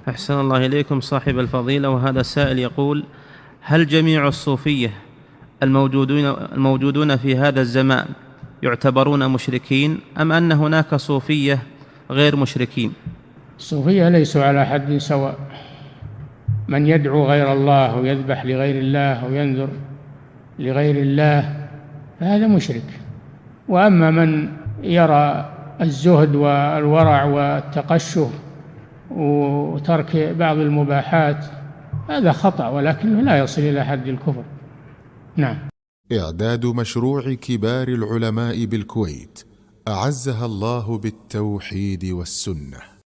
أحسن الله إليكم صاحب الفضيلة. وهذا السائل يقول: هل جميع الصوفية الموجودون في هذا الزمان يعتبرون مشركين، أم أن هناك صوفية غير مشركين؟ الصوفية ليسوا على حد سواء. من يدعو غير الله ويذبح لغير الله وينذر لغير الله فهذا مشرك. وأما من يرى الزهد والورع والتقشف وترك بعض المباحات هذا خطأ، ولكنه لا يصل إلى حد الكفر. نعم. إعداد مشروع كبار العلماء بالكويت أعزها الله بالتوحيد والسنة.